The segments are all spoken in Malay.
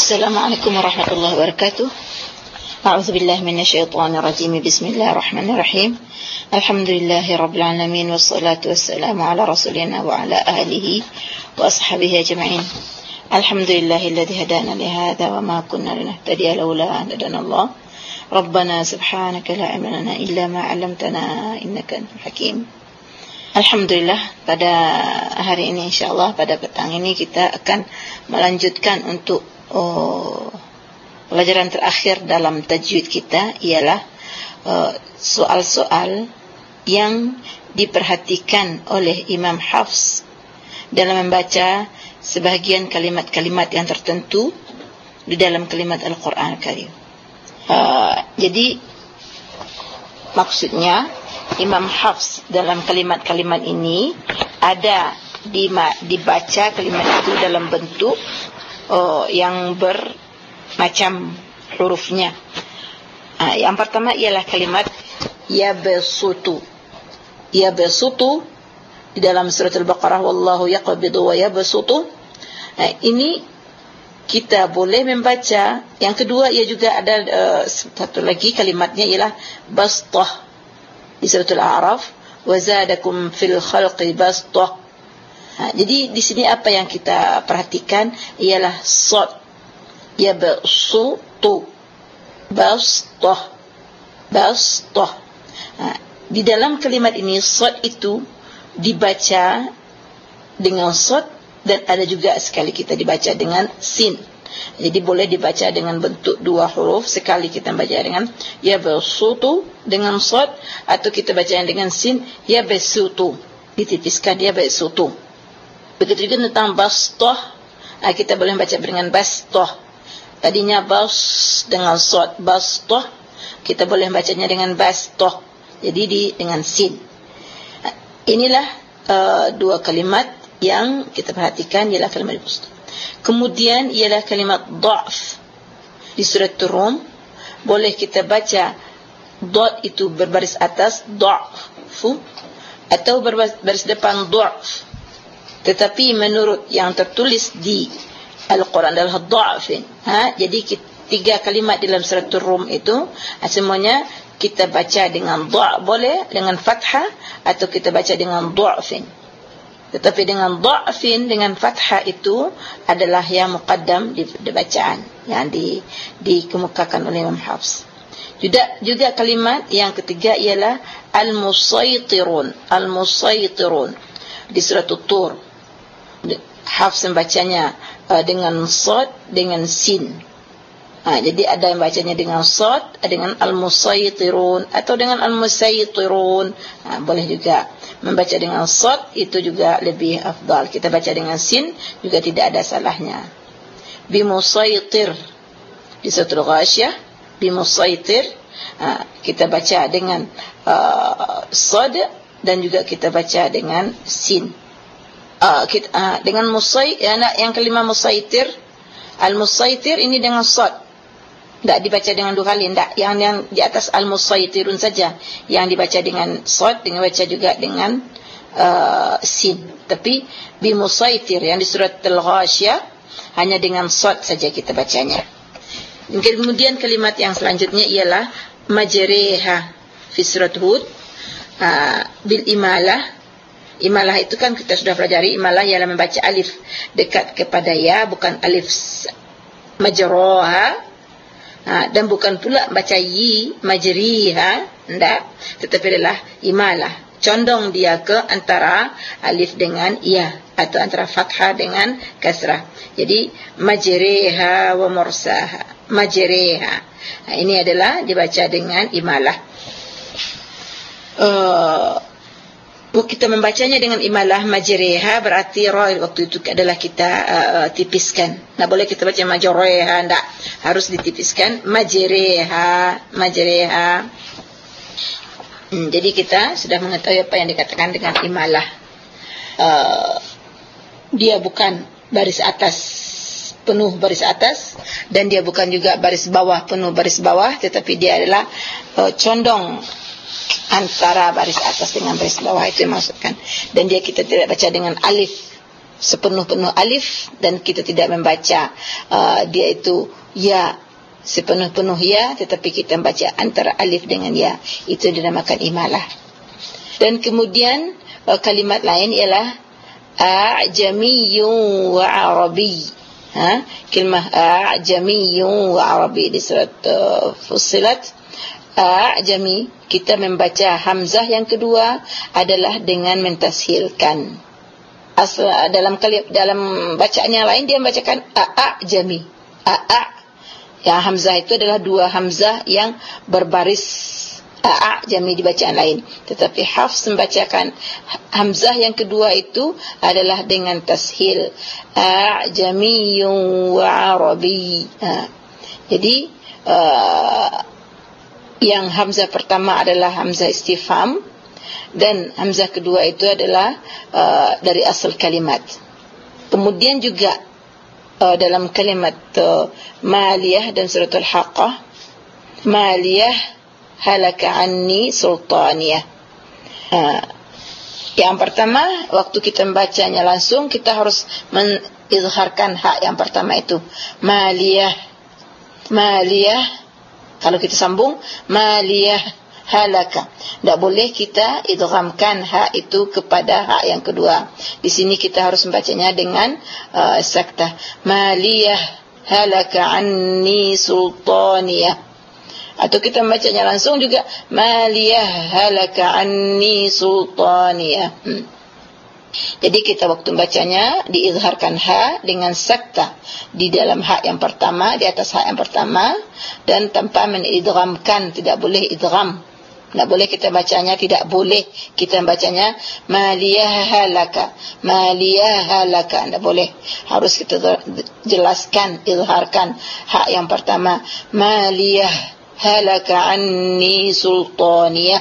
Assalamualaikum warahmatullahi wabarakatuh. A'udzubillahi minasyaitonir rajim. Bismillahirrahmanirrahim. Alhamdulillahirabbil alamin wassalatu wassalamu ala rasulina wa ala alihi wa ashabihi ajma'in. Alhamdulillahilladzi hadana li hadza wa ma kunna linahtadiya laula an hadana Allah. Rabbana subhanaka la ilma lana illa ma 'allamtana innaka antal hakim. Alhamdulillah, pada hari ini insyaallah pada petang ini kita akan melanjutkan untuk pelajaran terakhir dalam tajwid kita, ialah soal-soal yang diperhatikan oleh Imam Hafs dalam membaca sebahagian kalimat-kalimat yang tertentu di dalam kalimat Al-Quran Al-Karim. Jadi maksudnya Imam Hafs dalam kalimat-kalimat ini ada dibaca kalimat itu dalam bentuk yang bermacam hurufnya. Yang pertama ialah kalimat yabsutu. Yabsutu di dalam surat Al-Baqarah, wallahu yaqbidu wa yabsutu. Ini kita boleh membaca. Yang kedua, ia juga ada satu lagi kalimatnya ialah bastah di surat Al-A'raf, wa zadakum fil khalqi bastah. Jadi di sini apa yang kita perhatikan ialah sad, yabsutu, bastah, bastah. Di dalam kalimat ini sad itu dibaca dengan sad, dan ada juga sekali kita dibaca dengan sin. Jadi boleh dibaca dengan bentuk dua huruf, sekali kita baca dengan yabsutu dengan sad, atau kita baca dengan sin, yabsutu, ditipiskan yabsutu. Begitu juga tentang bastah, kita boleh baca dengan bastah. Tadinya bas dengan sad, bastah, kita boleh bacanya dengan bastah, jadi dengan sin. Inilah dua kalimat yang kita perhatikan, ialah kalimat bastah. Kemudian ialah kalimat dha'f di surat Rum. Boleh kita baca dot itu berbaris atas, dha'fu, atau berbaris depan, dha'f. Tetapi menurut yang tertulis di Al-Quran adalah dha'fin. Jadi tiga kalimat dalam surat Rum itu semuanya kita baca dengan dha', boleh dengan fathah, atau kita baca dengan dha'fin. Tetapi dengan dha'fin, dengan fathah itu adalah yang muqaddam di bacaan yang dikemukakan oleh Imam Hafs. Juga kalimat yang ketiga ialah al-musaytirun. Al-musaytirun di surat Tur. Hafs membacanya dengan sad, dengan sin. Jadi ada yang bacanya dengan sad, dengan al-musaytirun, atau dengan al-musaytirun. Boleh juga membaca dengan sad, itu juga lebih afdal. Kita baca dengan sin juga tidak ada salahnya. Bimusaytir di surat Al-Ghashiyah, bimusaytir, kita baca dengan sad, dan juga kita baca dengan sin. Dengan yang kelima musaytir, al-musaytir ini dengan sad, tidak dibaca dengan dua kali, tidak. Yang di atas al-musaytirun saja yang dibaca dengan sad, dengan baca juga dengan sin. Tapi bimusaytir yang di surat Al-Ghashiyah hanya dengan sad saja kita bacanya. Kemudian kalimat yang selanjutnya ialah majreha fi surat Hud, bil imalah. Imalah itu kan kita sudah pelajari. Imalah ialah membaca alif dekat kepada ya, bukan alif majroha, dan bukan pula baca yi majriha, tidak. Tetapi adalah imalah, condong dia ke antara alif dengan ya, atau antara fathah dengan kasrah. Jadi majreha wa mursaha, majreha. Ini adalah dibaca dengan imalah. Kita membacanya dengan imalah majreha, berarti ra waktu itu adalah kita tipiskan. Tak boleh kita baca majreha, tak, harus ditipiskan majreha, majreha. Jadi kita sudah mengetahui apa yang dikatakan dengan imalah. Dia bukan baris atas penuh baris atas, dan dia bukan juga baris bawah penuh baris bawah, tetapi dia adalah condong antara baris atas dengan baris bawah, itu yang maksudkan. Dan dia kita tidak baca dengan alif sepenuh-penuh alif, dan kita tidak membaca dia itu ya sepenuh-penuh ya, tetapi kita membaca antara alif dengan ya. Itu dinamakan imalah. Dan kemudian kalimat lain ialah a'jamiyyun wa arabi. Kalimah a'jamiyyun wa arabi di surat Fussilat. A'jami, kita membaca hamzah yang kedua adalah dengan mentashilkan. Dalam bacaan yang lain dia membacakan a'jami. Yang hamzah itu adalah dua hamzah yang berbaris. A'jami di bacaan lain, tetapi Hafs membacakan hamzah yang kedua itu adalah dengan tashil, a'jamiyyun wa arabi. Jadi yang hamzah pertama adalah hamzah istifham, dan hamzah kedua itu adalah dari asal kalimat. Kemudian juga dalam kalimat maliyah dan suratul haqqah, maliyah halaka anni sultaniyah. Yang pertama, waktu kita membacanya langsung, kita harus mengizharkan hak yang pertama itu, maliyah. Maliyah, kalau kita sambung maliyah halaka, tidak boleh kita idghamkan hak itu kepada hak yang kedua. Di sini kita harus membacanya dengan saktah, maliyah halaka anni sultaniyah. Atau kita membacanya langsung juga, maliyah halaka anni sultaniyah. Jadi kita waktu membacanya diizharkan ha dengan sakta di dalam hak yang pertama, di atas hak yang pertama, dan tanpa menidghamkan. Tidak boleh idgham, tidak boleh kita bacanya, tidak boleh kita bacanya maliyah halaka, maliyah halaka, tidak boleh. Harus kita jelaskan, izharkan hak yang pertama, maliyah halaka anni sultaniyah.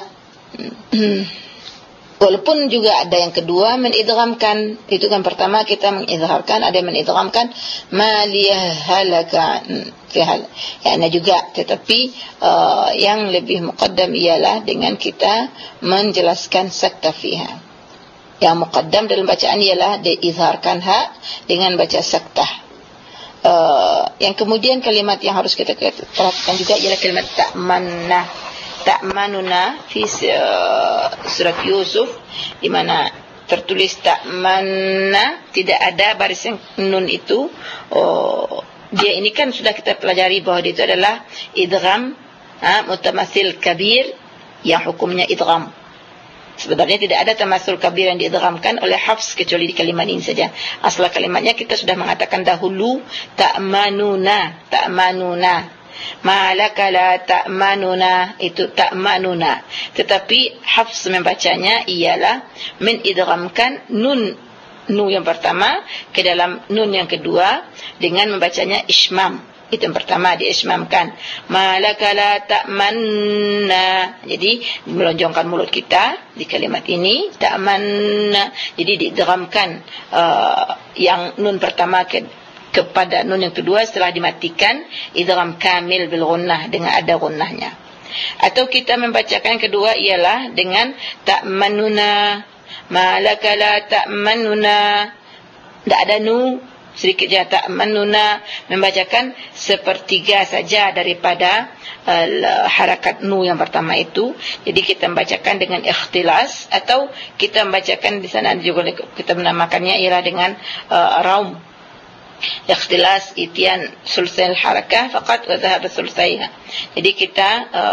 Walaupun juga ada yang kedua menidghamkan, itu kan pertama kita mengizharkan, ada yang menidghamkan maliyah halaka fihal, ya juga. Tetapi yang lebih muqaddam ialah dengan kita menjelaskan sakta fiha. Yang muqaddam dalam bacaan ialah diizharkan hak dengan baca sakta. Yang kemudian kalimat yang harus kita perhatikan juga ialah kalimat ta'manna. Ta'manuna fi surat Yusuf, di mana tertulis ta'manna, tidak ada barisan nun itu. Dia ini kan sudah kita pelajari bahwa dia itu adalah idgham mutamatsil kabir yang hukumnya idgham. Sebenarnya tidak ada tamasul kabir yang diidghamkan oleh Hafs kecuali di kalimat ini saja. Asal kalimatnya kita sudah mengatakan dahulu, ta'manuna, ta'manuna. Malaka la ta'manuna, itu ta'manuna. Tetapi Hafs membacanya ialah menidghamkan nun yang pertama ke dalam nun yang kedua dengan membacanya ismam. Itu yang pertama, diismamkan. Malaka la ta'manna. Jadi melonjongkan mulut kita di kalimat ini, ta'manna. Jadi diidghamkan yang nun pertama kepada nun yang kedua setelah dimatikan, idgham kamil bil gunnah, dengan ada gunnahnya. Atau kita membacakan kedua ialah dengan ta'manuna, malaka la ta'manuna, tidak ada nu, sedikit saja ta'manuna, membacakan sepertiga saja daripada harakat nu yang pertama itu. Jadi kita membacakan dengan ikhtilas, atau kita membacakan di sana juga kita menamakannya ialah dengan raum. Ikhtilas itian sulsal harakah faqat wa dhahab sulsaiha. Jadi kita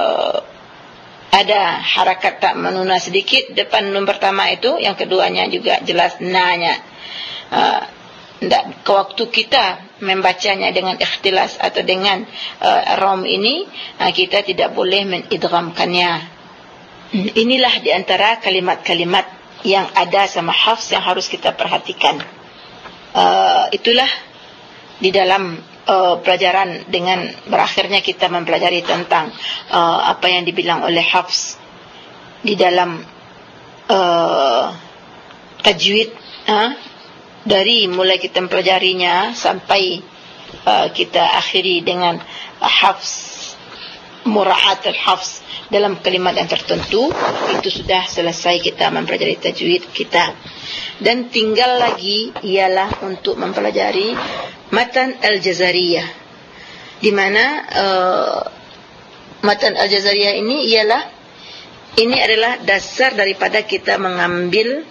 ada harakat ta'manuna sedikit depan nun pertama itu, yang keduanya juga jelas na-nya. Waktu kita membacanya dengan ikhtilas atau dengan raum ini, kita tidak boleh menidghamkannya. Inilah di antara kalimat-kalimat yang ada sama Hafs yang harus kita perhatikan. Itulah di dalam pelajaran dengan berakhirnya kita mempelajari tentang apa yang dibilang oleh Hafs di dalam tajwid, dari mulai kita mempelajarinya sampai kita akhiri dengan Hafs, mura'at al-Hafs dalam kalimat yang tertentu, itu sudah selesai kita mempelajari tajwid kita. Dan tinggal lagi ialah untuk mempelajari Matan Al-Jazariyah, di mana Matan Al-Jazariyah ini adalah dasar daripada kita mengambil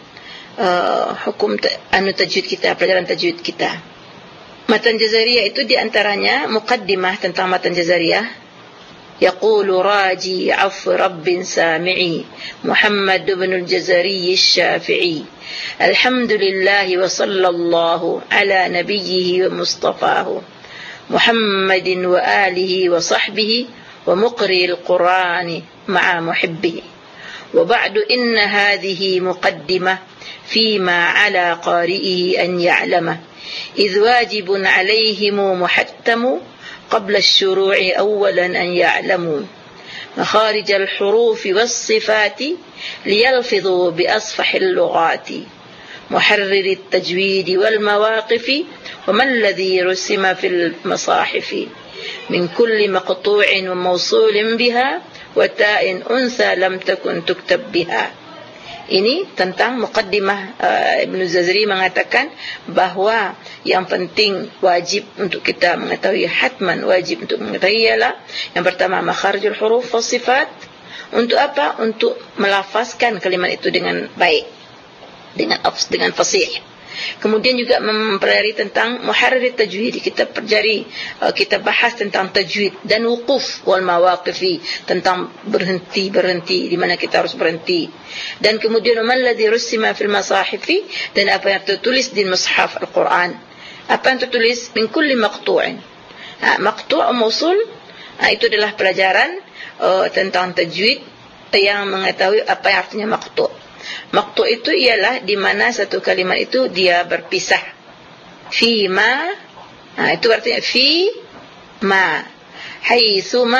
hukum tajwid kita, pelajaran tajwid kita. Matan Jazariyah itu diantaranya muqaddimah tentang Matan Jazariyah. يقول راجي عفو رب سامعي محمد بن الجزري الشافعي الحمد لله وصلى الله على نبيه ومصطفاه محمد وآله وصحبه ومقرئ القرآن مع محبه وبعد إن هذه مقدمة فيما على قارئه أن يعلمه إذ واجب عليهم محتم قبل الشروع أولا أن يعلموا مخارج الحروف والصفات ليلفظوا بأصفح اللغات محرر التجويد والمواقف وما الذي رسم في المصاحف من كل مقطوع وموصول بها وتاء أنثى لم تكن تكتب بها. Ini tentang muqaddimah. Ibn Jazari mengatakan bahawa yang penting wajib untuk kita mengetahui, hatman wajib untuk mengetahui ialah yang pertama makharijul huruf was sifat. Untuk apa? Untuk melafazkan kalimat itu dengan baik, dengan fasih. Kemudian juga mempelajari tentang muharrir tajwid. Kita bahas tentang tajwid dan wuquf wal mawaqifi, tentang berhenti di mana kita harus berhenti. Dan kemudian mal ladzi rusima fil masahifi, dan apa yang tertulis di mushaf Al-Quran. Apa yang tertulis min kulli maqtu'in. Maqtu' mausul, itu adalah pelajaran tentang tajwid yang mengetahui apa yang artinya maqtu'. Maqtu' itu ialah di mana satu kalimat itu dia berpisah. Fi ma, itu artinya fi ma, haitsu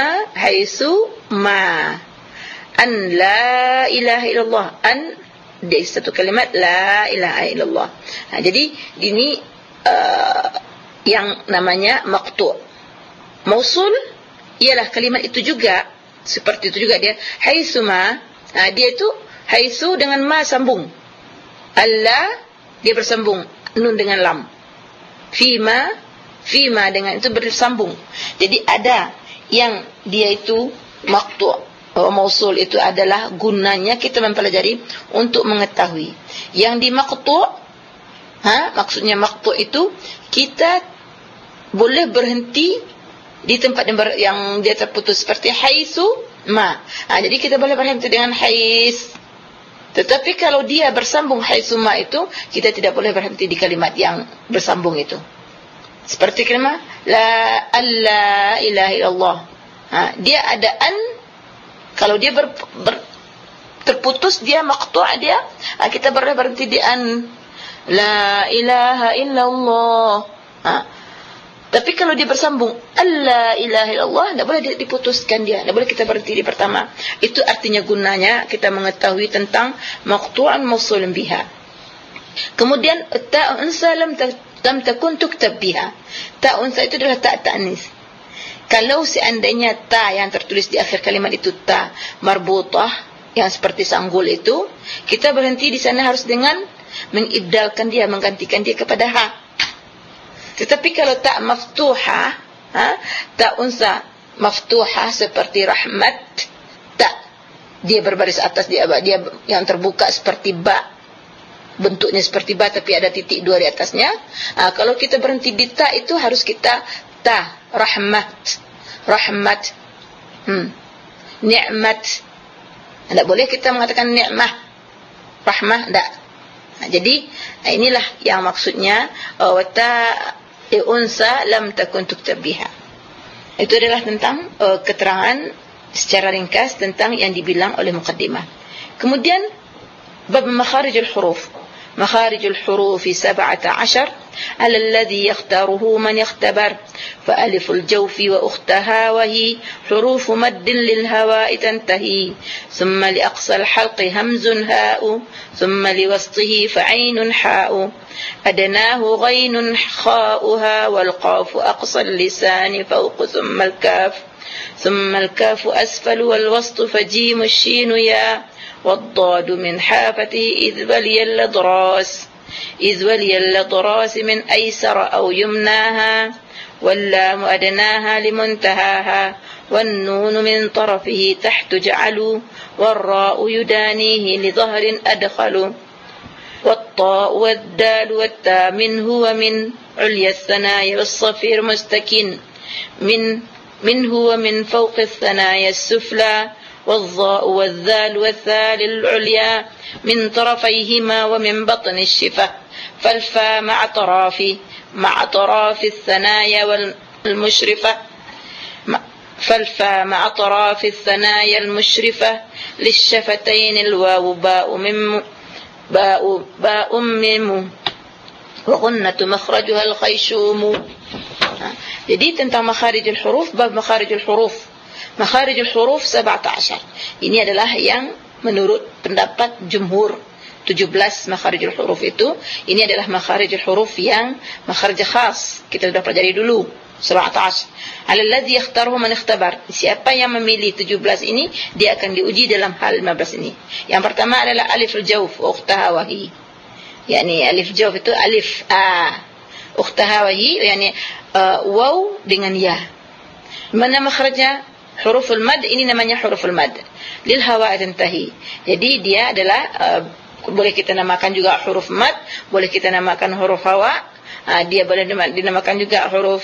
ma, an la ilaha illallah, an dia satu kalimat la ilaha illallah. Jadi ini yang namanya maqtu'. Mausul ialah kalimat itu juga seperti itu juga dia. Haitsu ma, dia itu haitsu dengan ma sambung. Allah dia bersambung nun dengan lam. Fima dengan itu bersambung. Jadi ada yang dia itu maqtu'. Mausul itu adalah gunanya kita mempelajari untuk mengetahui. Yang di maqtu', maksudnya maqtu' itu kita boleh berhenti di tempat yang dia terputus seperti haitsu ma. Jadi kita boleh berhenti dengan hais. Tetapi kalau dia bersambung haitsu ma itu, kita tidak boleh berhenti di kalimat yang bersambung itu. Seperti kalimat la ilaha illallah. Dia ada an, kalau dia terputus dia maqtu' dia, kita boleh berhenti di an. La ilaha illallah. Tapi kalau dia bersambung alla ilaha illallah, tidak boleh diputuskan dia, tidak boleh kita berhenti di pertama. Itu artinya gunanya kita mengetahui tentang maqtu'an mausulun biha. Kemudian ta' unsa lam takun tuktab biha. Ta' unsa itu adalah ta' ta'nis. Kalau seandainya ta yang tertulis di akhir kalimat itu ta marbutah, yang seperti sanggul itu, kita berhenti di sana harus dengan mengibdalkan dia, menggantikan dia kepada ha. Tetapi kalau tak maftuha, tak unsa maftuha seperti rahmat, tak dia berbaris atas, dia yang terbuka seperti ba, bentuknya seperti ba tapi ada titik dua di atasnya. Kalau kita berhenti di ta itu harus kita ta rahmat, ni'mat. Tidak boleh kita mengatakan ni'mah, rahmah, tidak. Jadi inilah yang maksudnya wata unsa lam takun tuktab biha. Itu adalah tentang keterangan secara ringkas tentang yang dibilang oleh muqaddimah. Kemudian bab makharijul huruf. Makharijul huruf 17 على الذي يختاره من يختبر فألف الجوف وأختها وهي حروف مد للهواء تنتهي ثم لأقصى الحلق همز هاء ثم لوسطه فعين حاء أدناه غين خاؤها والقاف أقصى اللسان فوق ثم الكاف أسفل والوسط فجيم الشين يا والضاد من حافته إذ بلي الأضراس. إذ ولي الأضراس من أيسر أو يمناها واللام أدناها لمنتهاها والنون من طرفه تحت جعلوا والراء يدانيه لظهر أدخل والطاء والدال والتاء منه ومن عليا الثنايا والصفير مستكن منه ومن فوق الثنايا السفلى والظاء والذال والثال العليا من طرفيهما ومن بطن الشفة فالفاء مع طراف الثنايا والمشرفة فالفاء مع طراف الثنايا المشرفة للشفتين الواو باء ميم وغنة مخرجها الخيشوم. Jadi tentang makharijul huruf, bab makharijul huruf. Makharijul huruf 17. Ini adalah yang menurut pendapat jumhur 17 makharijul huruf itu. Ini adalah makharijul huruf yang makharij khas. Kita sudah pelajari dulu 17. Alladzi yakhtaruhu man ikhtabar. Siapa yang memilih 17 ini, dia akan diuji dalam hal 15 ini. Yang pertama adalah aliful jawf wa ukhtaha wa hi. Yani alif jawf itu alif ukhtaha wa hi, yani waw dengan ya. Mana makhrajnya? Huruful mad, ini namanya huruful mad. Lil hawa tantahi. Jadi dia adalah boleh kita namakan juga huruf mad, boleh kita namakan huruf hawa. Dia boleh dinamakan juga huruf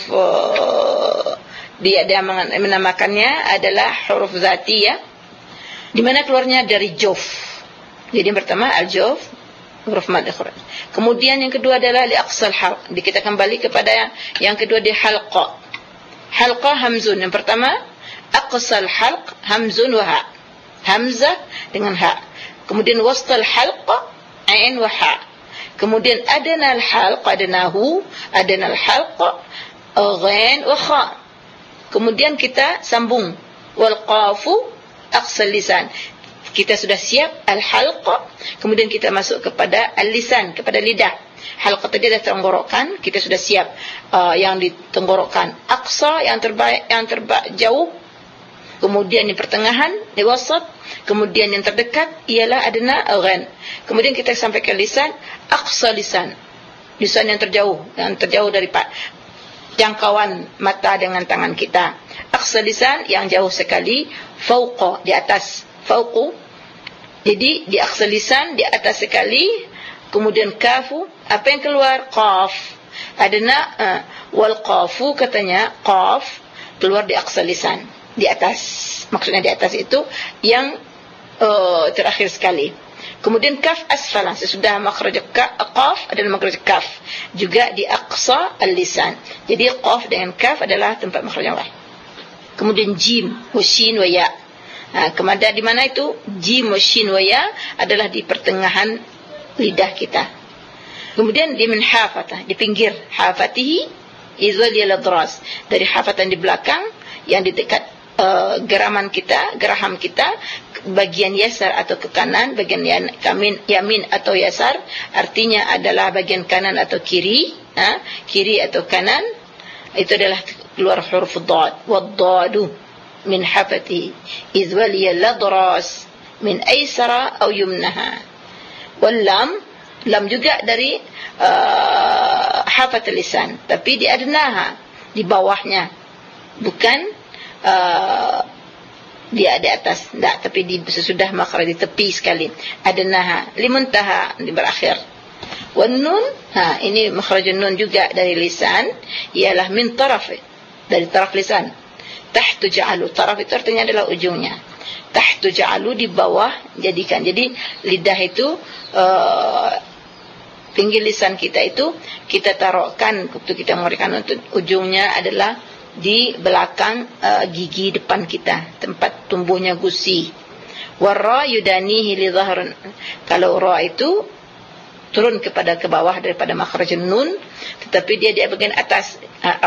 dia menamakannya adalah huruf zatiyah, di mana keluarnya dari jawf. Jadi yang pertama al-jawf, huruf mad ikhraj. Kemudian yang kedua adalah li aqsal halq. Kita kembali kepada yang kedua di halqa. Halqa hamzun. Yang pertama aqsal halq hamzun wa ha. Hamzah dengan ha. Kemudian wastal halq ain wa ha. Kemudian adnal halq adnahu, adnal halq ghain wa kha. Kemudian kita sambung wal qafu aqsal lisan. Kita sudah siap al-halq, kemudian kita masuk kepada al-lisan, kepada lidah. Halq tadi dah tenggorokan, kita sudah siap yang ditenggorokan aqsa, yang terbaik, jauh. Kemudian yang pertengahan, di wasat, kemudian yang terdekat ialah adna ghain. Kemudian kita sampai ke lisan, aqsa lisan. Lisan yang terjauh dari jangkauan mata dengan tangan kita. Aqsa lisan yang jauh sekali, fauqa di atas, fauqu. Jadi di aqsa lisan di atas sekali, kemudian kafu, apa yang keluar? Qaf. Adna wal qafu, katanya qaf keluar di aqsa lisan, di atas. Maksudnya di atas itu yang terakhir sekali. Kemudian kaf asfala, sesudah makhraj qaf adalah makhraj kaf, juga di aqsa al-lisan. Jadi qaf dengan kaf adalah tempat makhraj yang lain. Kemudian jim, wa shin wa ya. Kemudian di mana itu? Jim wa shin wa ya adalah di pertengahan lidah kita. Kemudian di min hafatah, di pinggir hafatihi izwal al-adras, dari hafatan di belakang yang di dekat geraham kita, bagian yasar atau ke kanan, bagian yamin atau yasar, artinya adalah bagian kanan atau kiri, kiri atau kanan. Itu adalah keluar huruf dad. Wad-dadu min hafati idh waliya al-adras min aysara aw yumnaha. Wal lam juga dari hafat lisan, tapi di adnaha, di bawahnya, bukan dia di atas, tidak, tapi di sesudah makhraj, di tepi sekali. Adnaha limuntaha, di berakhir. Wan nun, ini makhraj nun juga dari lisan, ialah min taraf, dari taraf lisan. Tahtu ja'alu, taraf itu artinya adalah ujungnya. Tahtu ja'alu, di bawah jadikan. Jadi lidah itu pinggir lisan kita itu kita taruhkan waktu kita mengeluarkan, untuk ujungnya adalah di belakang gigi depan kita, tempat tumbuhnya gusi. Warra yudanihi li dhahr. Kalau ra itu turun ke bawah daripada makhraj nun, tetapi dia di bagian atas,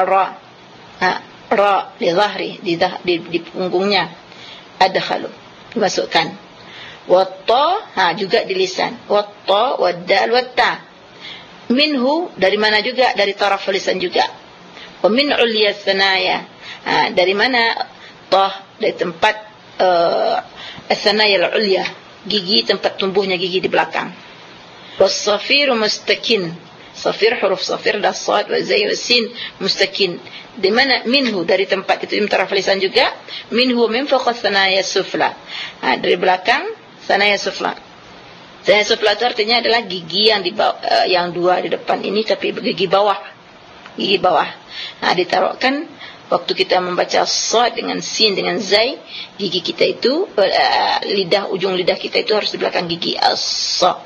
ra li dhahri, di punggungnya, adkhalu, dimasukkan. Watta, juga di lisan. Watta waddal watta. Minhu, dari mana juga? Dari taraf lisan juga. Wa min ulya tsanaya, dari mana? Tah, dari tempat tsanaya al-ulya, gigi, tempat tumbuhnya gigi di belakang. والصفير مستكن. Safir, huruf safir, dan sad, wa zai, wa sin mustakin. Di mana minhu, dari tempat itu taraf lisan juga, minhu min fawqa thanaya sufla. Dari belakang thanaya sufla. Thanaya sufla itu artinya adalah gigi yang di bawah, yang dua di depan ini, tapi gigi bawah. Gigi bawah. Ditaruhkan waktu kita membaca sad dengan sin dengan zai, gigi kita itu lidah, ujung lidah kita itu harus di belakang gigi as-sa.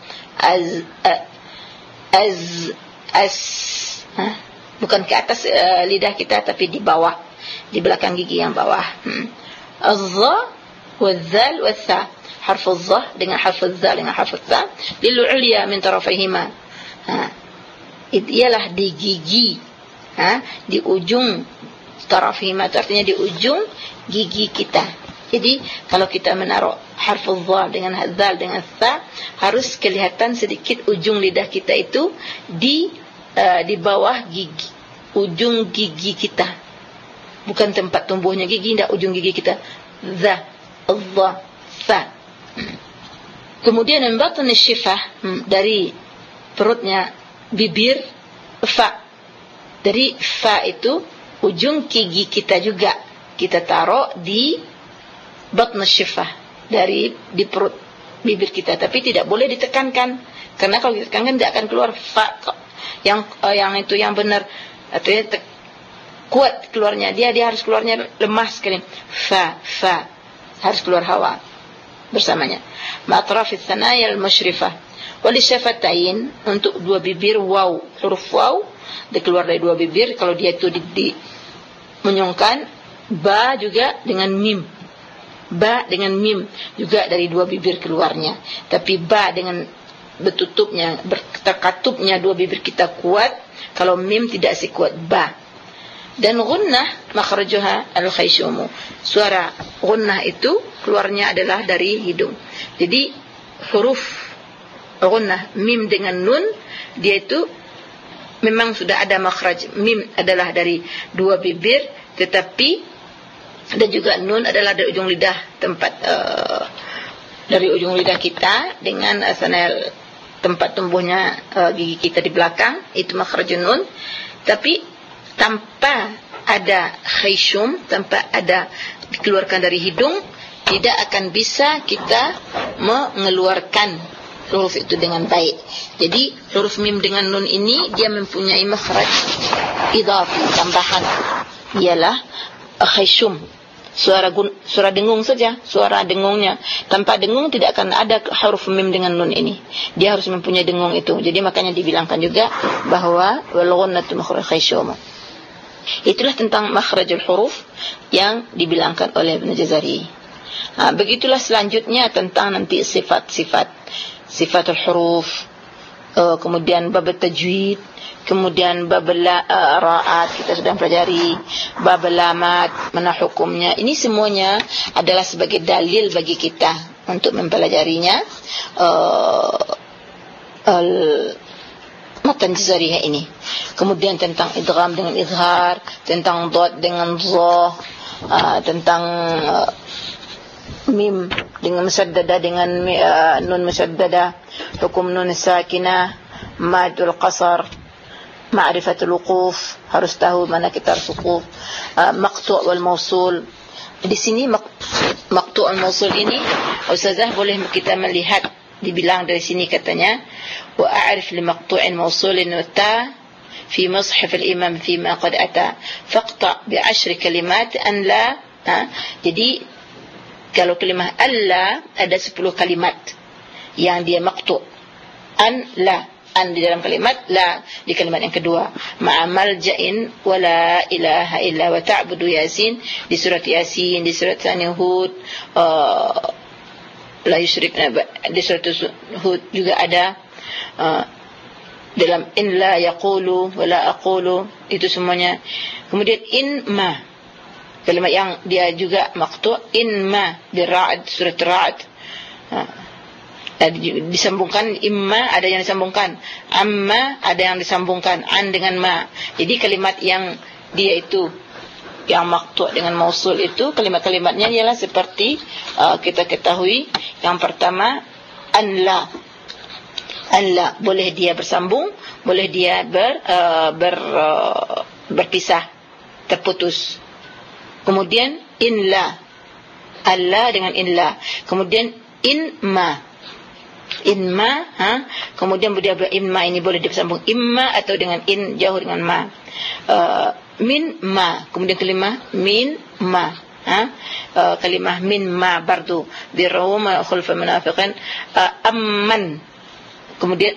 Bukan ke atas lidah kita, tapi di bawah, di belakang gigi yang bawah. Az-za wal-zal wal-tha. Harf az-za dengan harf az-zal dengan harf az-tha lil ulya min tarafihima. Ialah di gigi, di ujung tarafihima, artinya di ujung gigi kita. Jadi kalau kita menaruh harf az-za dengan zal dengan tha, harus kelihatan sedikit ujung lidah kita itu di bawah gigi, ujung gigi kita, bukan tempat tumbuhnya gigi, tidak, ujung gigi kita. Za, az-za, tha. Kemudian membatn syifah, dari perutnya bibir, fa. Dari fa itu ujung gigi kita juga kita taruh di batn syifah, di perut bibir kita, tapi tidak boleh ditekankan, karena kalau ditekankan tidak akan keluar fa yang itu yang benar, artinya kuat keluarnya, dia harus keluarnya lemah sekali. Fa harus keluar hawa bersamanya. Ma'atrafis thanaya al-musyrifah wal syafatain, untuk dua bibir waw, huruf waw dikeluar dari dua bibir. Kalau dia itu menyongkan, ba juga dengan mim, ba dengan mim juga dari dua bibir keluarnya. Tapi ba dengan bertutupnya, terkatupnya dua bibir kita kuat, kalau mim tidak sekuat ba. Dan gunnah makhrajuha al-khayshum, suara gunnah itu keluarnya adalah dari hidung. Jadi huruf gunnah mim dengan nun, dia itu memang sudah ada makhraj. Mim adalah dari dua bibir, tetapi dan juga nun adalah dari ujung lidah, tempat dari ujung lidah kita dengan asanal, tempat tumbuhnya gigi kita di belakang, itu makhrajun nun. Tapi tanpa ada khayshum, tanpa ada dikeluarkan dari hidung, tidak akan bisa kita mengeluarkan huruf itu dengan baik. Jadi huruf mim dengan nun ini dia mempunyai makhraj idhafi, tambahan, ialah khayshum. Suara dengung saja, suara dengungnya. Tanpa dengung tidak akan ada huruf mim dengan nun ini. Dia harus mempunyai dengung itu. Jadi makanya dibilangkan juga bahwa wal ghunnatu makhraj khayshum. Itulah tentang makhrajul huruf yang dibilangkan oleh Ibn Jazari. Begitulah selanjutnya tentang nanti sifatul huruf, kemudian bab tajwid, kemudian bab ra'at kita sudah pelajari, bab lamat, mana hukumnya. Ini semuanya adalah sebagai dalil bagi kita untuk mempelajarinya matan Jazariyah ini. Kemudian tentang idgham dengan izhar, tentang dhad dengan dha, tentang mim dengan musaddada dengan nun musaddada, hukum nun sakinah, madul qasar, ma'rifatul wuquf, harus tahu mana kita harus wuquf, maqtu' wal mausul. Di sini maqtu' wal mausul ini ustazah boleh kita melihat, dibilang dari sini katanya, wa a'rif li maqtu'in mausulin wa ta fi mushaf al-imam fi ma qad ata faqta bi 10 kalimat an la. Jadi kalau kalimah alla ada 10 kalimat yang dia maqtu', an la, an di dalam kalimat, la di kalimat yang kedua, ma'amal ja'in wa la ilaha illa wa ta'budu yasin di surat yasin, di surat Hud, la yusyrikna, di surat Hud juga ada, dalam in la yaqulu wa la aqulu, itu semuanya. Kemudian in ma, kalimat yang dia juga maqtu', in ma di Ra'd, surat Ra'd, disambungkan. Imma ada yang disambungkan, amma ada yang disambungkan, an dengan ma. Jadi kalimat yang dia itu yang maqtu' dengan mausul itu, kalimat-kalimatnya ialah seperti kita ketahui. Yang pertama an la, Alla boleh dia bersambung, boleh dia berpisah, terputus. Kemudian inla, alla dengan inla. Kemudian inma, kemudian dia inma ini boleh bersambung imma atau dengan in jauh dengan ma. Min ma, kemudian kalimah min ma, kalimah min ma bardu birrum khulfa munafiqin. Amman, kemudian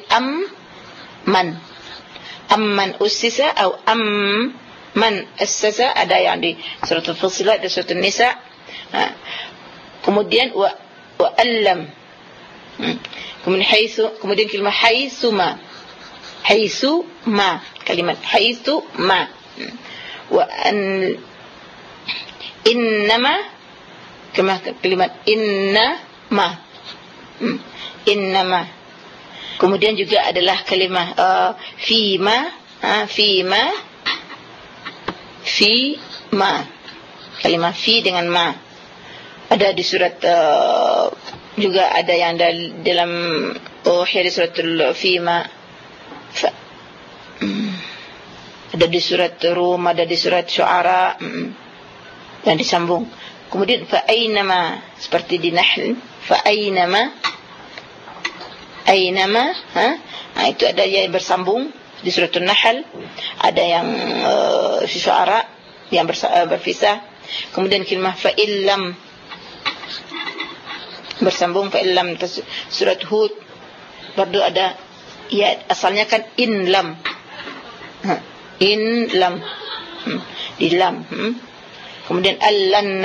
amman ussisa atau amman assasa, ada yang di surah Al-Fussilat dan surah An-Nisa. Kemudian wa allam, kemudian haitsu, kemudian kalimah haitsuma, kalimat haitsuma. Wa innama, kalimat innama. Kemudian juga adalah kalimah fima, kalimah fi dengan ma. Ada di surat juga ada yang dalam akhir suratul fima. Ada di surat Rum, ada di surat Syu'ara, dan disambung. Kemudian fa aynama, seperti di Nahl, fa aynama, itu ada yang bersambung di surat An-Nahl, ada yang di Syu'ara yang berpisah. Kemudian kalimah fa illam bersambung, fa illam surat Hud baru ada ya, asalnya kan in lam, di lam. Kemudian allan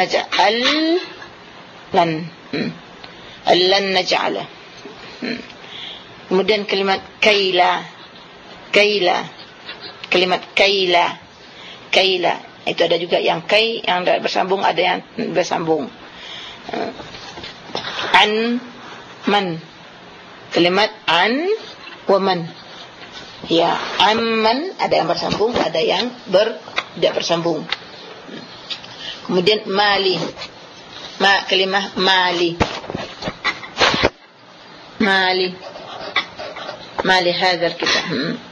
naj'ala. Kemudian kalimat kaila, kalimat kaila, itu ada juga yang kai yang bersambung, ada yang bersambung. An man, kalimat an wa man. Ya, amman ada yang bersambung, ada yang tidak bersambung. Kemudian mali, kalimah mali hadzal kitab.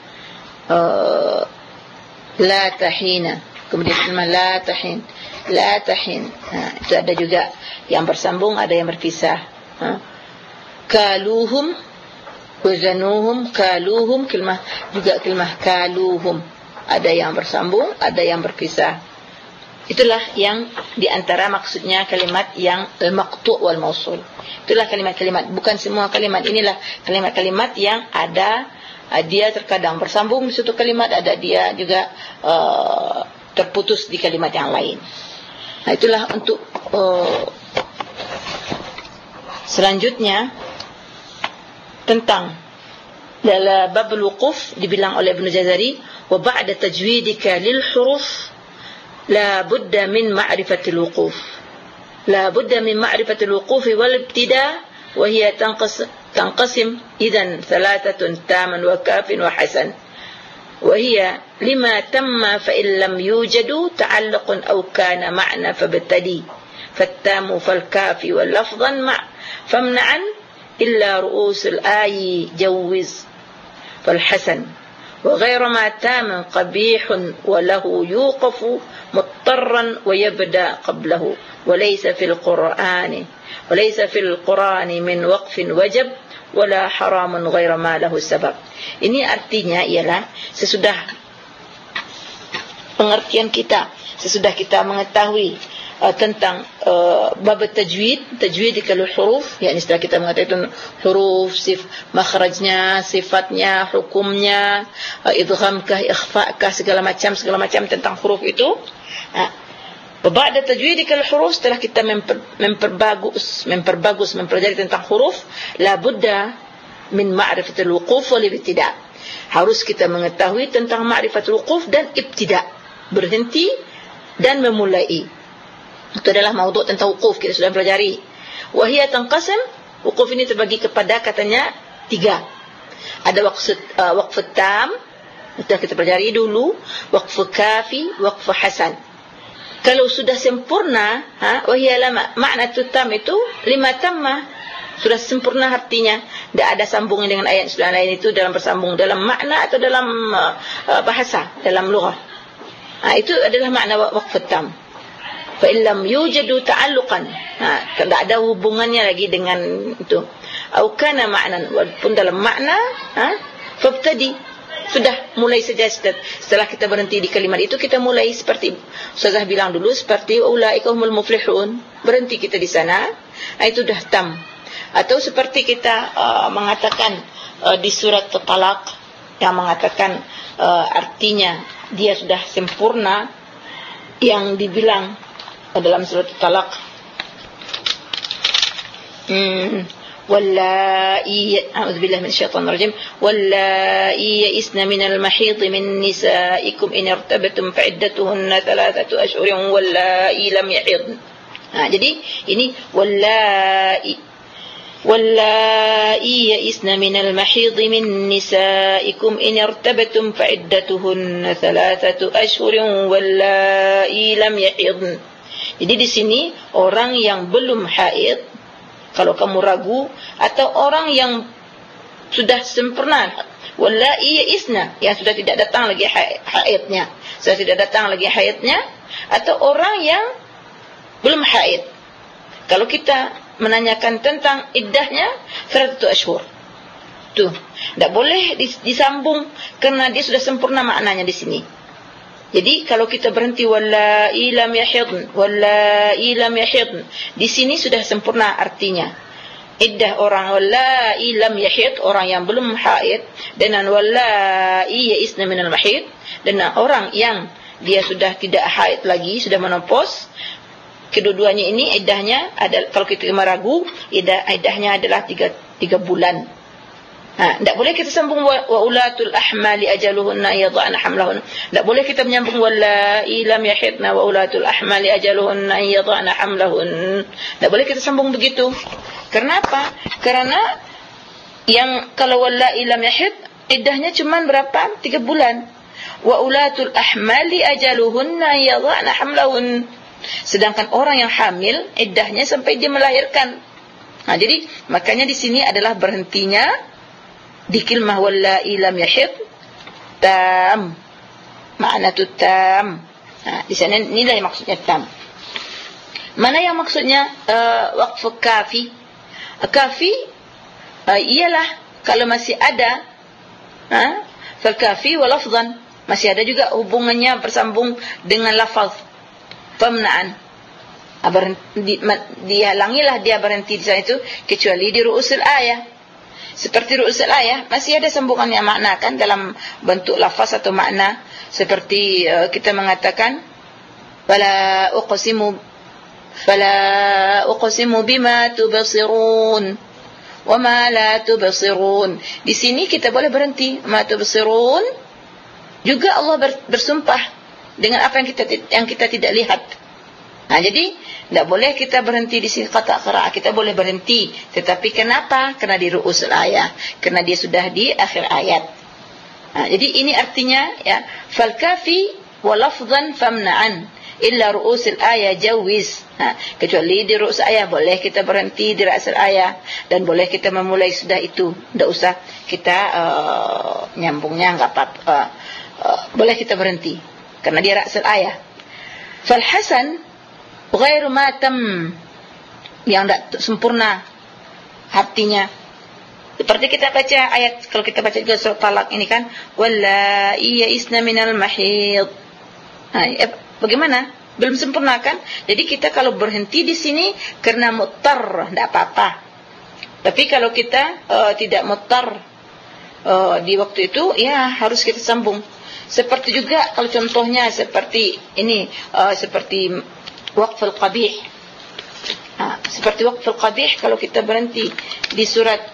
La tahina, kemudian kalimah la tahin, itu ada juga yang bersambung, ada yang berpisah. Kaluhum wazanuhum, kaluhum, juga kalimah kaluhum, ada yang bersambung, ada yang berpisah. Itulah yang diantara maksudnya kalimat yang al-maqtu' wal mausul. Itulah kalimat-kalimat, bukan semua kalimat. Inilah kalimat-kalimat yang ada dia terkadang bersambung di suatu kalimat, ada dia juga terputus di kalimat yang lain. Nah, itulah untuk selanjutnya tentang dalam bab al-wuquf dibilang oleh Ibnu Jazari, wa ba'da tajwidika lil huruf la budda min ma'rifatil wuquf, la budda min ma'rifatil wuquf wal ibtida, wa hiya tanqasim idan thalathatun taman wa kafin wa hasan, wa hiya lima tamma fa in lam yujadu ta'allaqun aw kana ma'na fabtadi fattamu fal kafi wal lafdhan ma' famna'an illa ru'usul ayi jawwiz fal hasan وغير ما تام قبيح وله يوقف مضطرا ويبدأ قبله وليس في القرآن من وقف وجب ولا حرام غير ما له سبب. Ini artinya ialah sesudah pengertian kita, sesudah kita mengetahui tentang bab tajwid kalau huruf, yakni setelah kita mengetahui huruf, makhrajnya, sifatnya, hukumnya, idghamkah, ikhfa'kah, segala macam tentang huruf itu. Ba'da tajwid kalau huruf, setelah kita memperbagus mempelajari tentang huruf, la budda min ma'rifatil wuquf wal ibtida'. Harus kita mengetahui tentang ma'rifatul wuquf dan ibtida', berhenti dan memulai. Itu adalah maudhu' tentang wukuf, kita sudah pelajari. Wahia tanqasim, wukuf ini terbagi kepada katanya 3. Ada waqf tam, itu kita pelajari dulu, waqf kafi, waqf hasan. Kalau sudah sempurna, wahia lama, makna tam itu lima tamma, sudah sempurna artinya, tidak ada sambungan dengan ayat sudah lain itu dalam bersambung dalam makna atau dalam bahasa, dalam lughah. Itu adalah makna waqf tam. Fa illam yujadu ta'alluqan, tidak ada hubungannya lagi dengan itu. Atau kana ma'nan, walaupun dalam makna, fabtadi, sudah mulai saja setelah kita berhenti di kalimat itu, kita mulai seperti Ustazah bilang dulu, seperti ulaika humul muflihun, berhenti kita di sana, itu dah tam. Atau seperti kita mengatakan di surat Talaq yang mengatakan artinya dia sudah sempurna, yang dibilang dalam surat Talaq, واللائي أعوذ بالله من الشيطان الرجيم واللائي يئسن من المحيض من نسائكم إن ارتبتم فعدتهن 3 أشهر واللائي لم يحضن. Jadi ini واللائي يئسن من المحيض من نسائكم إن ارتبتم فعدتهن 3 أشهر واللائي لم يحضن. Jadi di sini orang yang belum haid, kalau kamu ragu, atau orang yang sudah sempurna, wallahi ya'isna, yang sudah tidak datang lagi haidnya, atau orang yang belum haid. Kalau kita menanyakan tentang iddahnya, 3 ashhur. Tuh, tidak boleh disambung karena dia sudah sempurna maknanya di sini. Jadi kalau kita berhenti wallahi lam yahidn, di sini sudah sempurna artinya. Iddah orang wallahi lam yahid, orang yang belum haid, dengan wallahi ya'isna minal mahid, dengan orang yang dia sudah tidak haid lagi, sudah menopause. Kedua-duanya ini iddahnya adalah, kalau kita meragu, iddahnya adalah 3 bulan. Tidak boleh kita sambung wa ulatul ahmali ajaluhunna yadha'na hamlahun. Tidak boleh kita menyambung wallahi lam yahidna wa ulatul ahmali ajaluhunna yadha'na hamlahun. Tidak boleh kita sambung begitu. Kenapa? Karena yang kalau wallahi lam yahid, iddahnya cuma berapa? 3 bulan. Wa ulatul ahmali ajaluhunna yadha'na hamlahun. Sedangkan orang yang hamil, iddahnya sampai dia melahirkan. Jadi makanya di sini adalah berhentinya di kalimah wallahi lam yahid tam, makna tu tam. Di sana nilai maksudnya tam. Mana yang maksudnya waqf kafi? Kafi ialah kalau masih ada fal kafi wa lafzan, masih ada juga hubungannya bersambung dengan lafaz famna'an. Dihalangilah dia berhenti di sana itu kecuali di ru'usul ayah. Seperti ru'usul ayah masih ada sambungannya makna kan dalam bentuk lafaz atau makna, seperti kita mengatakan fala uqsimu bima tubsirun wa ma la tubsirun. Di sini kita boleh berhenti ma tubsirun, juga Allah bersumpah dengan apa yang kita tidak lihat. Jadi tidak boleh kita berhenti di sini kata qira'ah, kita boleh berhenti. Tetapi kenapa? Karena di ru'usul ayat, karena dia sudah di akhir ayat. Jadi ini artinya ya, fal kafi wa lafzan famna'an illa ru'usul ayat jawiz. Kecuali di ru'usul ayat boleh kita berhenti di ru'usul ayat, dan boleh kita memulai sudah itu, tidak usah kita nyambungnya, enggak apa-apa. Boleh kita berhenti karena dia ru'usul ayat. Fal hasan ghairu matam, yang tidak sempurna artinya. Seperti kita baca ayat, kalau kita baca juga surat Talaq ini kan, wallahi ya'isna minal mahid. Bagaimana? Belum sempurna kan? Jadi kita kalau berhenti di sini karena muttar, tidak apa-apa. Tapi kalau kita tidak muttar di waktu itu, ya harus kita sambung. Seperti juga kalau contohnya seperti ini, seperti waqful qabih. Seperti waqful qabih, kalau kita berhenti di surat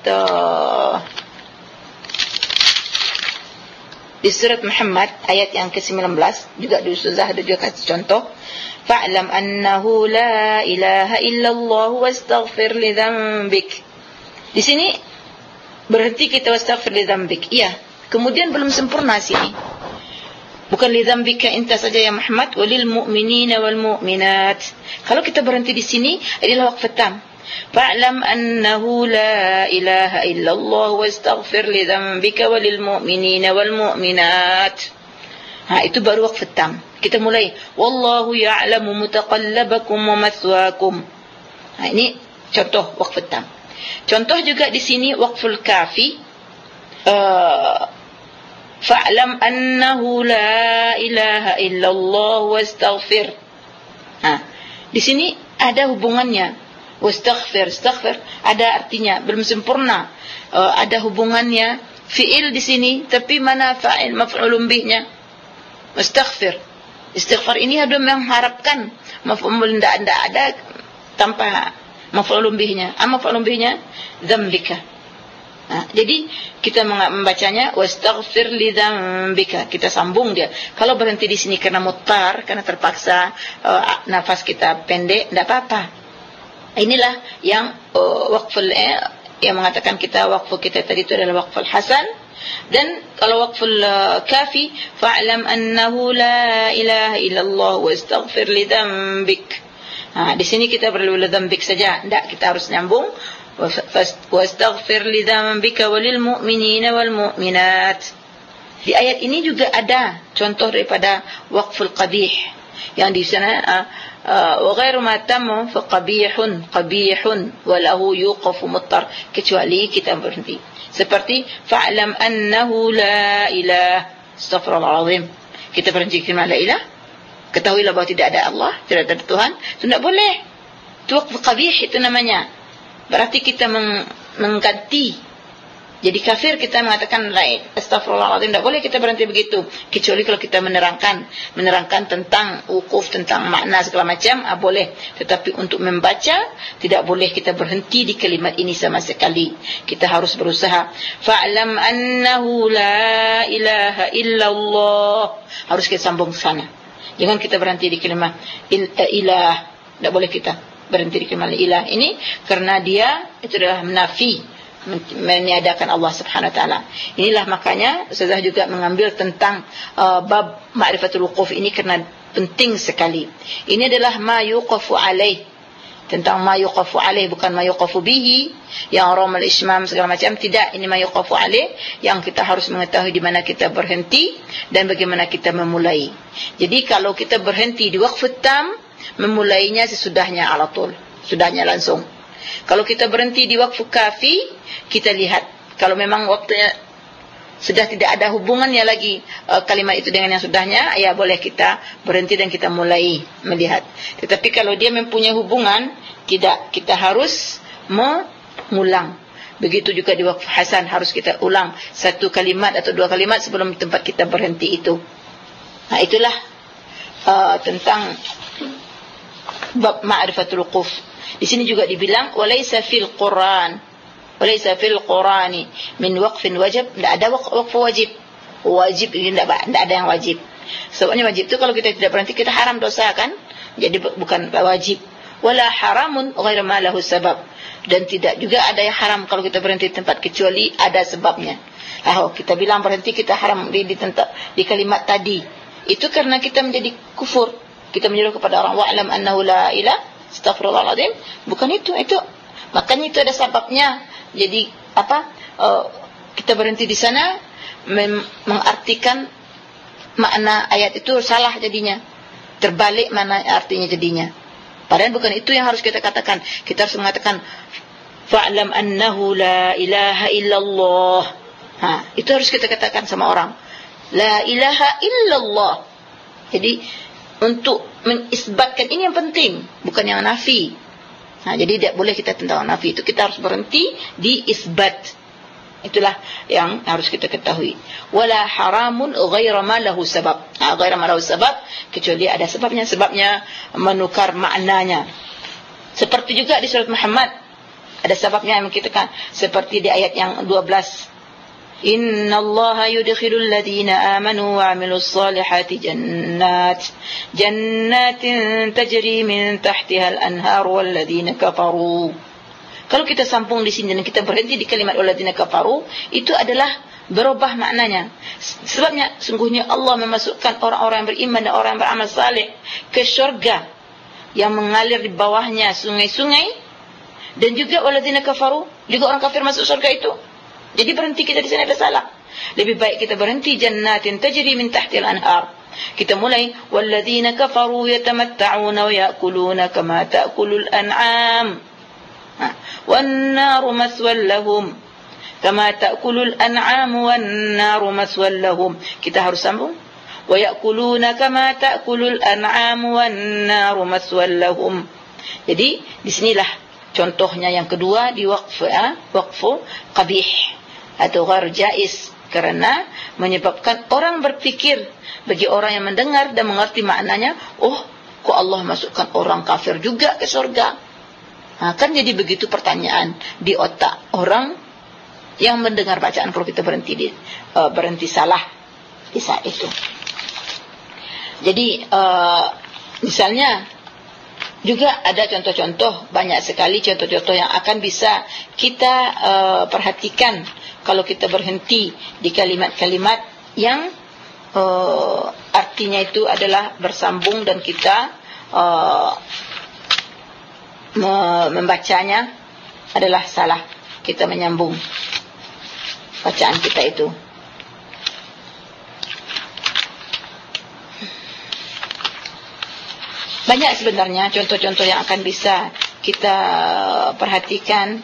Muhammad ayat yang ke-19, juga di Ustazah ada juga kasih contoh, fa'lam annahu la ilaha illallah wastaghfir li dzambik. Di sini berhenti kita wastaghfir li dzambik. Iya, kemudian belum sempurna sini. Bukan li dzambika anta saja ya Muhammad, walil mu'minina wal mu'minat. Kalau kita berhenti di sini adalah waqf tam. Fa'lam annahu la ilaha illallah wastaghfir li dhanbika walil mu'minina wal mu'minat. Itu baru waqf tam. Kita mulai wallahu ya'lamu mutaqallabakum wa mathwaakum. Ini contoh waqf tam. Contoh juga di sini waqful kafi. Fa'lam annahu la ilaha illallah wastaghfir. Di sini ada hubungannya. Wastaghfir, istaghfir ada artinya, belum sempurna. Ada hubungannya fi'il di sini, tapi mana fa'il maf'ulun bihnya? Wastaghfir. Istighfar ini ada mengharapkan maf'ul tidak ada tanpa maf'ulun bihnya. Maf'ulun bihnya dzambika. Jadi kita membacanya wastaghfir li dzambika. Kita sambung dia. Kalau berhenti di sini karena mutar, karena terpaksa nafas kita pendek, tidak apa-apa. Inilah yang waqful yang mengatakan kita waqfu kita tadi itu adalah waqful hasan. Dan kalau waqful kafi fa'lam annahu la ilaha illallah wastaghfir li dzambik. Di sini kita perlu li dzambik saja, tidak kita harus nyambung wastaghfir li dzambika walil mu'minina wal mu'minat. Di ayat ini juga ada contoh daripada waqful qabih yang di sana wa ghairu ma tammu fa qabihun wa lahu yuqafu muttar, kecuali kita berhenti seperti fa'lam annahu la ilaha astaghfirullahalazim. Kita berhenti kalimat la ilaha, ketahuilah bahawa tidak ada Allah, tidak ada Tuhan, itu tidak boleh. Itu waqf qabih itu namanya. Berarti kita mengganti. Jadi kafir kita mengatakan lain astaghfirullahaladzim, tidak boleh kita berhenti begitu, kecuali kalau kita menerangkan tentang wukuf, tentang makna segala macam, boleh. Tetapi untuk membaca tidak boleh kita berhenti di kalimat ini sama sekali. Kita harus berusaha fa'lam annahu la ilaha illallah, harus kita sambung sana. Jangan kita berhenti di kalimat ilah, tidak boleh kita berhenti di kalimat ilah ini, karena dia itu adalah menafi, meniadakan Allah Subhanahu wa taala. Inilah makanya Ustazah juga mengambil tentang bab ma'rifatul wuquf ini karena penting sekali. Ini adalah ma yuqafu alaih, tentang ma yuqafu alaih, bukan ma yuqafu bihi yang ramal ismam segala macam, tidak. Ini ma yuqafu alaih yang kita harus mengetahui di mana kita berhenti dan bagaimana kita memulai. Jadi kalau kita berhenti di waqf tam, memulainya sesudahnya ala tul, sudahnya langsung. Kalau kita berhenti di waqf kafi, kita lihat kalau memang waktunya sudah tidak ada hubungannya lagi kalimat itu dengan yang sudahnya, ya boleh kita berhenti dan kita mulai melihat. Tetapi kalau dia mempunyai hubungan, tidak, kita harus mengulang. Begitu juga di waqf hasan, harus kita ulang satu kalimat atau dua kalimat sebelum tempat kita berhenti itu. Itulah tentang bab ma'rifatul wuquf. Di sini juga dibilang walaysa fil Qur'an, walaysa fil Qur'ani min waqfin wajib, tidak ada waqf wajib. Wajib ini tidak ada yang wajib. Sebabnya wajib itu kalau kita tidak berhenti kita haram dosa kan? Jadi bukan wajib. Wala haramun ghairu ma lahu sabab, dan tidak juga ada yang haram kalau kita berhenti di tempat kecuali ada sebabnya. Kita bilang berhenti kita haram di kalimat tadi, itu karena kita menjadi kufur, kita menyuruh kepada orang wa'lam annahu la ilaha astaghfirullahaladzim, bukan itu. Makanya itu ada sebabnya. Jadi kita berhenti di sana mengartikan makna ayat itu salah jadinya, terbalik mana artinya jadinya. Padahal bukan itu yang harus kita katakan. Kita harus mengatakan fa'lam annahu la ilaha illallah. Itu harus kita katakan sama orang, la ilaha illallah. Jadi untuk mengisbatkan ini yang penting, bukan yang nafi. Jadi tidak boleh kita tentang nafi itu, kita harus berhenti di isbat. Itulah yang harus kita ketahui. Wala haramun ghaira ma lahu sabab. Ghaira ma lahu sabab, kecuali ada sebabnya. Sebabnya menukar maknanya. Seperti juga di surat Muhammad ada sebabnya yang kita kan, seperti di ayat yang 12. Innallaha yudkhilul ladzina amanu wa 'amilus solihati jannatin tajri min tahtihal anhar wal ladzina kafaru. Kalau kita sambung di sini dan kita berhenti di kalimat wal ladzina kafaru, itu adalah berubah maknanya. Sebabnya sungguhnya Allah memasukkan orang-orang yang beriman dan orang yang beramal saleh ke syurga yang mengalir di bawahnya sungai-sungai Dan juga walladzina kafaru, juga orang kafir masuk surga itu. Jadi berhenti kita di sini ada salah. Lebih baik kita berhenti jannatin tajri min tahtil anhar. Kita mulai walladzina kafaru yatamatta'una wa ya'kuluna kama ta'kulul an'am. Wan naru maswal lahum kama ta'kulul an'am wan naru maswal lahum. Kita harus sambung. Wa ya'kuluna kama ta'kulul an'am wan naru maswal lahum. Jadi di sinilah contohnya yang kedua di waqfu qabih atau ghair jaiz, karena menyebabkan orang berpikir, bagi orang yang mendengar dan mengerti maknanya, oh kok Allah masukkan orang kafir juga ke surga. Kan jadi begitu pertanyaan di otak orang yang mendengar bacaan kalau kita berhenti salah di saat itu. Jadi misalnya juga ada contoh-contoh, banyak sekali contoh-contoh yang akan bisa kita perhatikan kalau kita berhenti di kalimat-kalimat yang artinya itu adalah bersambung dan kita membacanya adalah salah. Kita menyambung bacaan kita itu. Banyak sebenarnya contoh-contoh yang akan bisa kita perhatikan.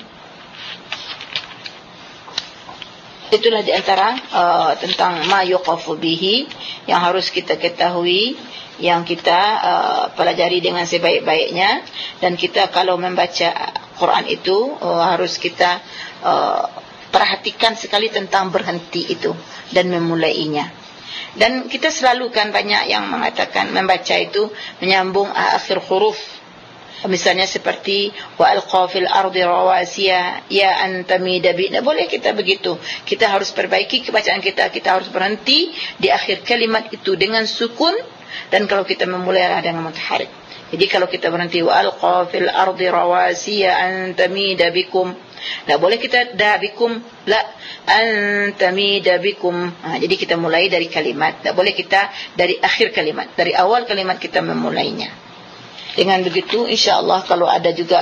Itulah di antara tentang ma yuqafu bihi yang harus kita ketahui, yang kita pelajari dengan sebaik-baiknya. Dan kita kalau membaca Quran itu harus kita perhatikan sekali tentang berhenti itu dan memulainya. Dan kita selalu kan banyak yang mengatakan membaca itu menyambung akhir huruf. Misalnya seperti wa alqa fil ardi rawasiya ya antamida bi. Tidak boleh kita begitu. Kita harus perbaiki kebacaan kita. Kita harus berhenti di akhir kalimat itu dengan sukun, dan kalau kita memulai dengan mutaharrik. Jadi kalau kita berhenti wa alqa fil ardi rawasiya antamida bikum, tidak boleh kita dabikum, la antamida bikum. Jadi kita mulai dari kalimat, tidak boleh kita dari akhir kalimat, dari awal kalimat kita memulainya. Dengan begitu insyaallah kalau ada juga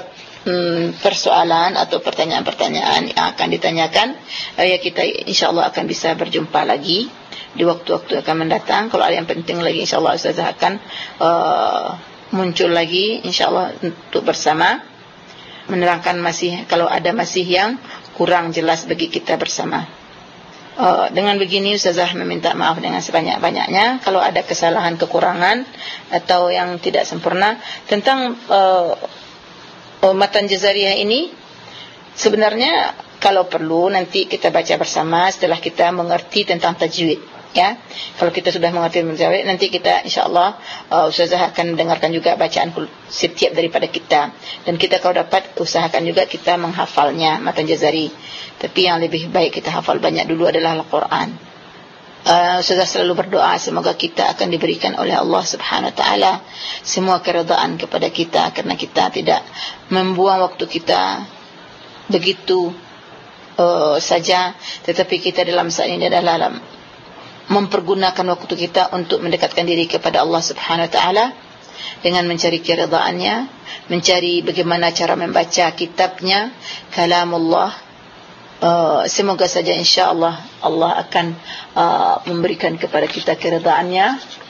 persoalan atau pertanyaan-pertanyaan yang akan ditanyakan, ya kita insyaallah akan bisa berjumpa lagi di waktu-waktu akan mendatang. Kalau ada yang penting lagi insyaallah Ustazah akan muncul lagi insyaallah untuk bersama menerangkan masih kalau ada masih yang kurang jelas bagi kita bersama. Dengan begini Ustazah meminta maaf dengan sebanyak-banyaknya kalau ada kesalahan, kekurangan atau yang tidak sempurna tentang matan Jazariyah ini. Sebenarnya kalau perlu nanti kita baca bersama setelah kita mengerti tentang tajwid, ya. Kalau kita sudah mengerti tajwid, nanti kita insyaallah Ustazah akan dengarkan juga bacaan setiap daripada kita, dan kita kalau dapat usahakan juga kita menghafalnya matan Jazari. Tapi yang lebih baik kita hafal banyak dulu adalah Al-Quran. Ustazah selalu berdoa semoga kita akan diberikan oleh Allah Subhanahu Wa Taala semua keridaan kepada kita, karena kita tidak membuang waktu kita begitu saja, tetapi kita dalam saat ini adalah mempergunakan waktu kita untuk mendekatkan diri kepada Allah Subhanahu Wa Taala dengan mencari keridhaannya, mencari bagaimana cara membaca kitabnya, kalamullah. Semoga saja insyaallah Allah akan memberikan kepada kita keridhaannya.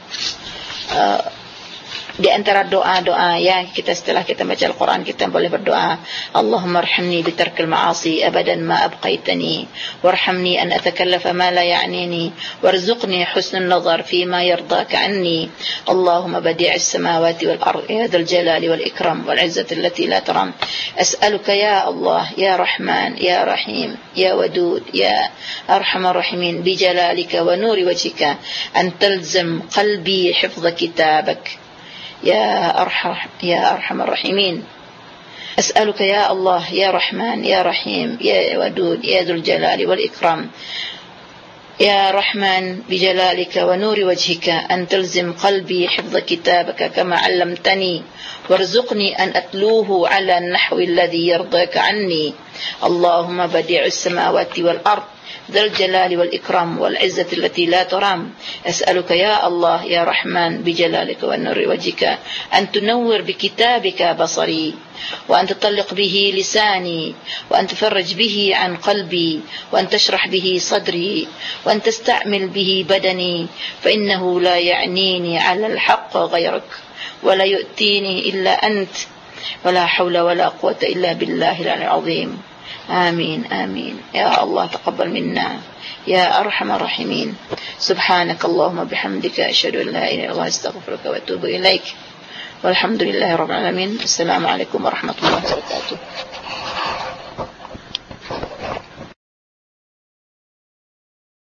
Di antara doa-doa yang kita setelah kita baca Al-Quran, kita boleh berdoa, Allahumma arhamni bitarkil ma'asi abadan ma abqaitani, warhamni an atakallafa ma la ya'nini, warzuqni husnul nazar fima yardaka anni, Allahumma badi'is samawati wal ardi ya dzal jalali wal ikram wal izzati allati la taram, as'aluka ya Allah ya Rahman ya Rahim ya Wadud ya Arhamar Rahimin bi jalalika wa nuri wajhika an talzam qalbi hifdha kitabak يا أرحم الراحمين. أسألك يا الله يا رحمن يا رحيم يا ودود يا ذو الجلال والإكرام يا رحمن بجلالك ونور وجهك أن تلزم قلبي حفظ كتابك كما علمتني وارزقني أن أتلوه على النحو الذي يرضيك عني اللهم بديع السماوات والأرض ذا الجلال والإكرام والعزة التي لا ترام أسألك يا الله يا رحمن بجلالك ونور وجهك أن تنور بكتابك بصري وأن تطلق به لساني، وأن تفرج به عن قلبي، وأن تشرح به صدري، وأن تستعمل به بدني، فإنه لا يعنيني على الحق غيرك، ولا يؤتيني إلا أنت، ولا حول ولا قوة إلا بالله العظيم. آمين آمين. يا الله تقبل منا يا أرحم الراحمين. سبحانك اللهم بحمدك، أشهد أن لا إله إلا الله، أستغفرك وأتوب إليك، والحمد لله رب العالمين. السلام عليكم ورحمة الله وبركاته.